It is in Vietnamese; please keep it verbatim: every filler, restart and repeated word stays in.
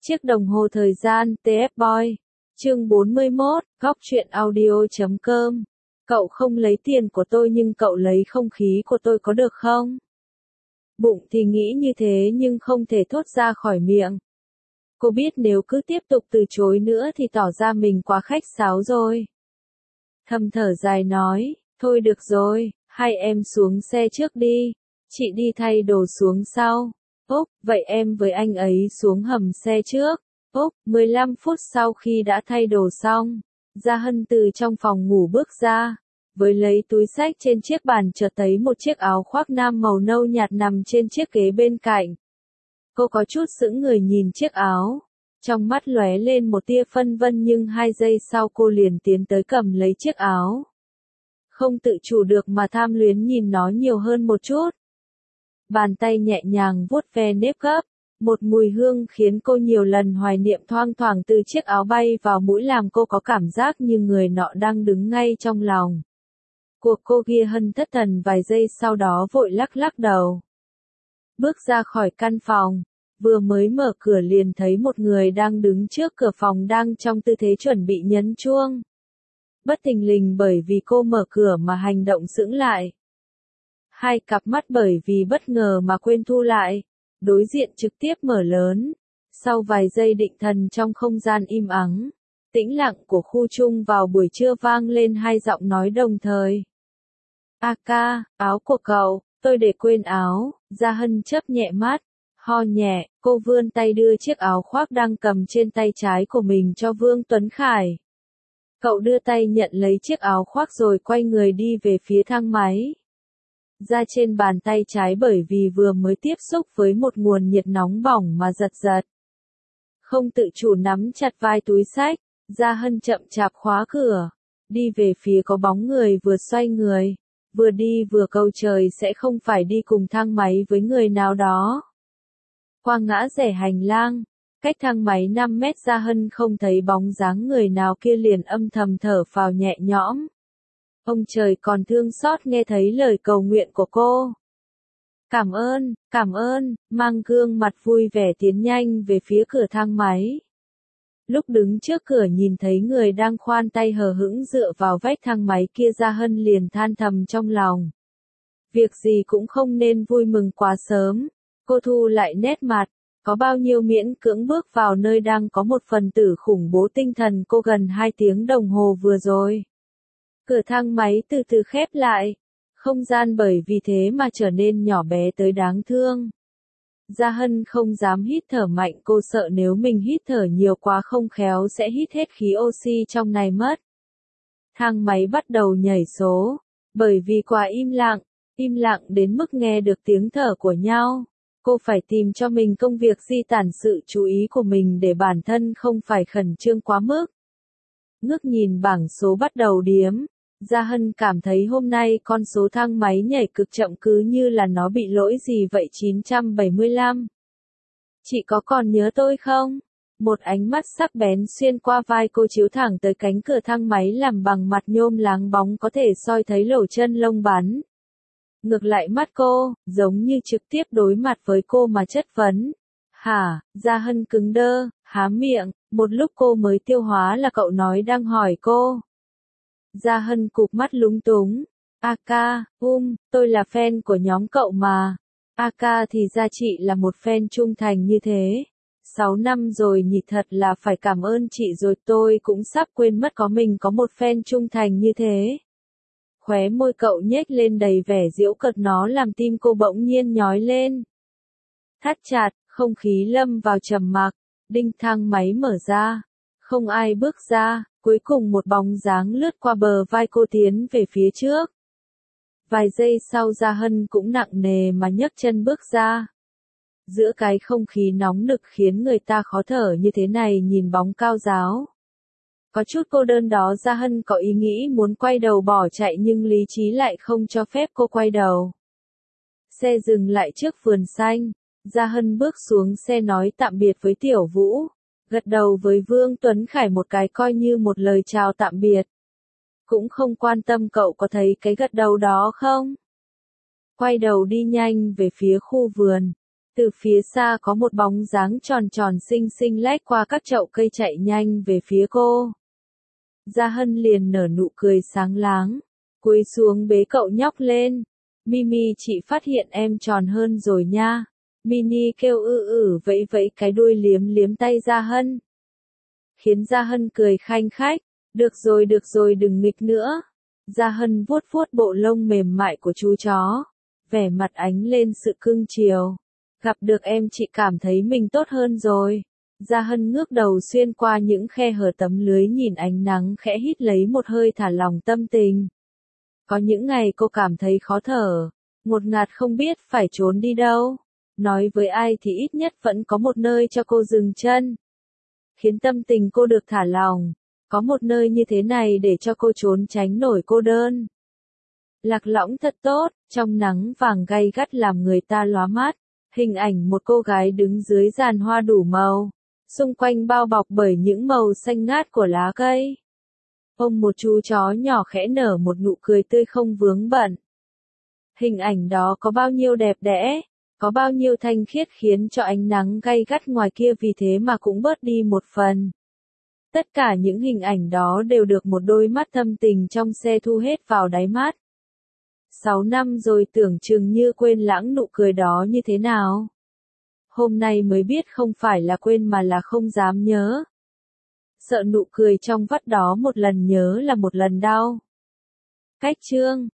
Chiếc đồng hồ thời gian tê ép Boy. Chương bốn mươi mốt, góc truyện audio chấm com. Cậu không lấy tiền của tôi nhưng cậu lấy không khí của tôi có được không? Bụng thì nghĩ như thế nhưng không thể thốt ra khỏi miệng. Cô biết nếu cứ tiếp tục từ chối nữa thì tỏ ra mình quá khách sáo rồi. Thầm thở dài nói, thôi được rồi, hai em xuống xe trước đi, chị đi thay đồ xuống sau. Úc, vậy em với anh ấy xuống hầm xe trước. Úc, mười lăm phút sau khi đã thay đồ xong, Gia Hân từ trong phòng ngủ bước ra, với lấy túi xách trên chiếc bàn chợt thấy một chiếc áo khoác nam màu nâu nhạt nằm trên chiếc ghế bên cạnh. Cô có chút sững người nhìn chiếc áo, trong mắt lóe lên một tia phân vân nhưng hai giây sau cô liền tiến tới cầm lấy chiếc áo. Không tự chủ được mà tham luyến nhìn nó nhiều hơn một chút. Bàn tay nhẹ nhàng vuốt ve nếp gấp, một mùi hương khiến cô nhiều lần hoài niệm thoang thoảng từ chiếc áo bay vào mũi làm cô có cảm giác như người nọ đang đứng ngay trong lòng. Cuộc cô Gia Hân thất thần vài giây sau đó vội lắc lắc đầu. Bước ra khỏi căn phòng, vừa mới mở cửa liền thấy một người đang đứng trước cửa phòng đang trong tư thế chuẩn bị nhấn chuông. Bất thình lình bởi vì cô mở cửa mà hành động sững lại. Hai cặp mắt bởi vì bất ngờ mà quên thu lại, đối diện trực tiếp mở lớn. Sau vài giây định thần trong không gian im ắng, tĩnh lặng của khu chung vào buổi trưa vang lên hai giọng nói đồng thời. A ca, áo của cậu, tôi để quên áo. Gia Hân chớp nhẹ mắt, ho nhẹ, cô vươn tay đưa chiếc áo khoác đang cầm trên tay trái của mình cho Vương Tuấn Khải. Cậu đưa tay nhận lấy chiếc áo khoác rồi quay người đi về phía thang máy. Da trên bàn tay trái bởi vì vừa mới tiếp xúc với một nguồn nhiệt nóng bỏng mà giật giật. Không tự chủ nắm chặt vai túi xách, Gia Hân chậm chạp khóa cửa, đi về phía có bóng người vừa xoay người, vừa đi vừa cầu trời sẽ không phải đi cùng thang máy với người nào đó. Qua ngã rẽ hành lang, cách thang máy năm mét Gia Hân không thấy bóng dáng người nào kia liền âm thầm thở phào nhẹ nhõm. Ông trời còn thương xót nghe thấy lời cầu nguyện của cô. Cảm ơn, cảm ơn, mang gương mặt vui vẻ tiến nhanh về phía cửa thang máy. Lúc đứng trước cửa nhìn thấy người đang khoan tay hờ hững dựa vào vách thang máy kia Gia Hân liền than thầm trong lòng. Việc gì cũng không nên vui mừng quá sớm. Cô thu lại nét mặt, có bao nhiêu miễn cưỡng bước vào nơi đang có một phần tử khủng bố tinh thần cô gần hai tiếng đồng hồ vừa rồi. Cửa thang máy từ từ khép lại, không gian bởi vì thế mà trở nên nhỏ bé tới đáng thương. Gia Hân không dám hít thở mạnh, cô sợ nếu mình hít thở nhiều quá không khéo sẽ hít hết khí oxy trong này mất. Thang máy bắt đầu nhảy số, bởi vì quá im lặng, im lặng đến mức nghe được tiếng thở của nhau. Cô phải tìm cho mình công việc di tản sự chú ý của mình để bản thân không phải khẩn trương quá mức. Ngước nhìn bảng số bắt đầu điếm, Gia Hân cảm thấy hôm nay con số thang máy nhảy cực chậm cứ như là nó bị lỗi gì vậy. Chín trăm bảy mươi lăm. Chị có còn nhớ tôi không? Một ánh mắt sắc bén xuyên qua vai cô chiếu thẳng tới cánh cửa thang máy làm bằng mặt nhôm láng bóng có thể soi thấy lỗ chân lông bắn. Ngược lại mắt cô, giống như trực tiếp đối mặt với cô mà chất vấn. Hả? Gia Hân cứng đơ, há miệng, một lúc cô mới tiêu hóa là cậu nói đang hỏi cô. Gia Hân cụp mắt lúng túng. A ca, um, tôi là fan của nhóm cậu mà. A ca thì ra chị là một fan trung thành như thế. Sáu năm rồi nhỉ, thật là phải cảm ơn chị rồi, tôi cũng sắp quên mất có mình có một fan trung thành như thế. Khóe môi cậu nhếch lên đầy vẻ giễu cợt, nó làm tim cô bỗng nhiên nhói lên. Thắt chặt, không khí lâm vào trầm mặc, đinh thang máy mở ra. Không ai bước ra, cuối cùng một bóng dáng lướt qua bờ vai cô tiến về phía trước. Vài giây sau Gia Hân cũng nặng nề mà nhấc chân bước ra. Giữa cái không khí nóng nực khiến người ta khó thở như thế này nhìn bóng cao ráo. Có chút cô đơn đó Gia Hân có ý nghĩ muốn quay đầu bỏ chạy nhưng lý trí lại không cho phép cô quay đầu. Xe dừng lại trước vườn xanh, Gia Hân bước xuống xe nói tạm biệt với Tiểu Vũ, gật đầu với Vương Tuấn Khải một cái coi như một lời chào tạm biệt. Cũng không quan tâm cậu có thấy cái gật đầu đó không? Quay đầu đi nhanh về phía khu vườn, Từ phía xa có một bóng dáng tròn tròn xinh xinh lách qua các chậu cây chạy nhanh về phía cô. Gia Hân liền nở nụ cười sáng láng, cúi xuống bế cậu nhóc lên. Mimi, chị phát hiện em tròn hơn rồi nha. Mini kêu ư ử vẫy vẫy cái đuôi liếm liếm tay Gia Hân. Khiến Gia Hân cười khanh khách. Được rồi được rồi đừng nghịch nữa. Gia Hân vuốt vuốt bộ lông mềm mại của chú chó. Vẻ mặt ánh lên sự cưng chiều. Gặp được em chị cảm thấy mình tốt hơn rồi. Gia Hân ngước đầu xuyên qua những khe hở tấm lưới nhìn ánh nắng khẽ hít lấy một hơi thả lỏng tâm tình. Có những ngày cô cảm thấy khó thở, ngột ngạt không biết phải trốn đi đâu. Nói với ai thì ít nhất vẫn có một nơi cho cô dừng chân. Khiến tâm tình cô được thả lỏng. Có một nơi như thế này để cho cô trốn tránh nổi cô đơn. Lạc Lõng thật tốt, trong nắng vàng gay gắt làm người ta lóa mắt. Hình ảnh một cô gái đứng dưới giàn hoa đủ màu, xung quanh bao bọc bởi những màu xanh ngát của lá cây. Ôm một chú chó nhỏ khẽ nở một nụ cười tươi không vướng bận. Hình ảnh đó có bao nhiêu đẹp đẽ, có bao nhiêu thanh khiết khiến cho ánh nắng gay gắt ngoài kia vì thế mà cũng bớt đi một phần. Tất cả những hình ảnh đó đều được một đôi mắt thâm tình trong xe thu hết vào đáy mắt. Sáu năm rồi tưởng chừng như quên lãng nụ cười đó như thế nào. Hôm nay mới biết không phải là quên mà là không dám nhớ. Sợ nụ cười trong vắt đó một lần nhớ là một lần đau. Cách chương